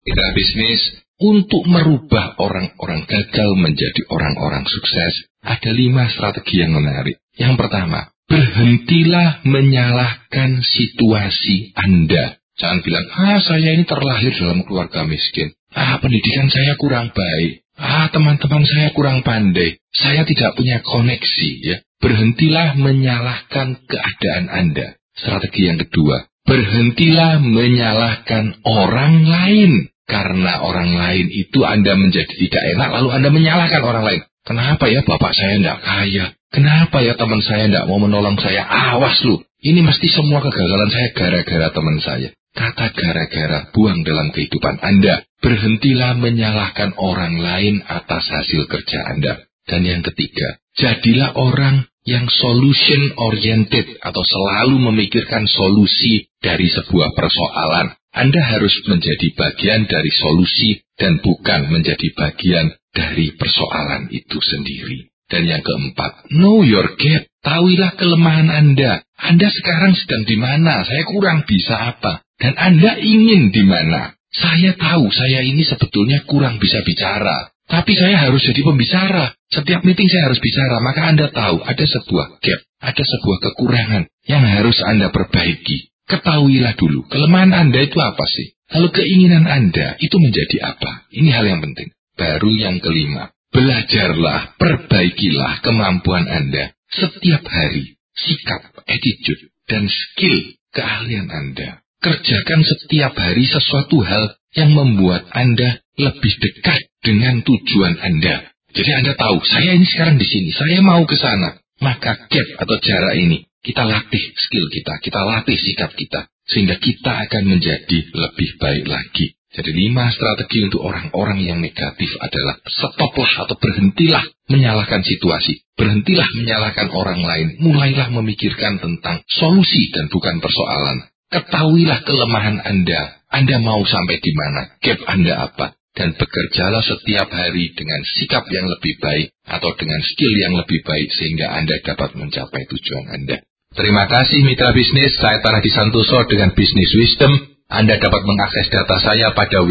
Mitra bisnis, untuk merubah orang-orang gagal menjadi orang-orang sukses, ada 5 strategi yang menarik. Yang pertama, berhentilah menyalahkan situasi Anda. Jangan bilang, saya ini terlahir dalam keluarga miskin. Pendidikan saya kurang baik. Teman-teman saya kurang pandai. Saya tidak punya koneksi. Ya. Berhentilah menyalahkan keadaan Anda. Strategi yang kedua, berhentilah menyalahkan orang lain. Karena orang lain itu Anda menjadi tidak enak, lalu Anda menyalahkan orang lain. Kenapa ya bapak saya tidak kaya? Kenapa ya teman saya tidak mau menolong saya? Awas lu, ini mesti semua kegagalan saya gara-gara teman saya. Kata gara-gara buang dalam kehidupan Anda. Berhentilah menyalahkan orang lain atas hasil kerja Anda. Dan yang ketiga, jadilah orang yang solution oriented atau selalu memikirkan solusi dari sebuah persoalan. Anda harus menjadi bagian dari solusi dan bukan menjadi bagian dari persoalan itu sendiri. Dan yang keempat, know your gap. Tahuilah kelemahan Anda. Anda sekarang sedang di mana? Saya kurang bisa apa? Dan Anda ingin di mana? Saya tahu saya ini sebetulnya kurang bisa bicara. Tapi saya harus jadi pembicara. Setiap meeting saya harus bicara. Maka Anda tahu ada sebuah gap. Ada sebuah kekurangan yang harus Anda perbaiki. Ketahuilah dulu, kelemahan Anda itu apa sih? Lalu keinginan Anda itu menjadi apa? Ini hal yang penting. Baru yang kelima, belajarlah, perbaikilah kemampuan Anda setiap hari. Sikap, attitude, dan skill keahlian Anda. Kerjakan setiap hari sesuatu hal yang membuat Anda lebih dekat dengan tujuan Anda. Jadi Anda tahu, saya ini sekarang di sini, saya mau ke sana. Maka gap atau jarak ini, kita latih skill kita latih sikap kita. Sehingga kita akan menjadi lebih baik lagi. Jadi 5 strategi untuk orang-orang yang negatif adalah stoplah atau berhentilah menyalahkan situasi. Berhentilah menyalahkan orang lain. Mulailah memikirkan tentang solusi dan bukan persoalan. Ketahuilah kelemahan Anda. Anda mau sampai di mana? Gap Anda apa? Dan bekerjalah setiap hari dengan sikap yang lebih baik atau dengan skill yang lebih baik sehingga Anda dapat mencapai tujuan Anda. Terima kasih mitra bisnis, saya Tanadi Santoso dengan Business Wisdom. Anda dapat mengakses data saya pada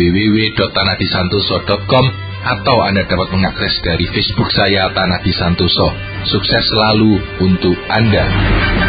www.tanadisantoso.com atau Anda dapat mengakses dari Facebook saya Tanadi Santoso. Sukses selalu untuk Anda.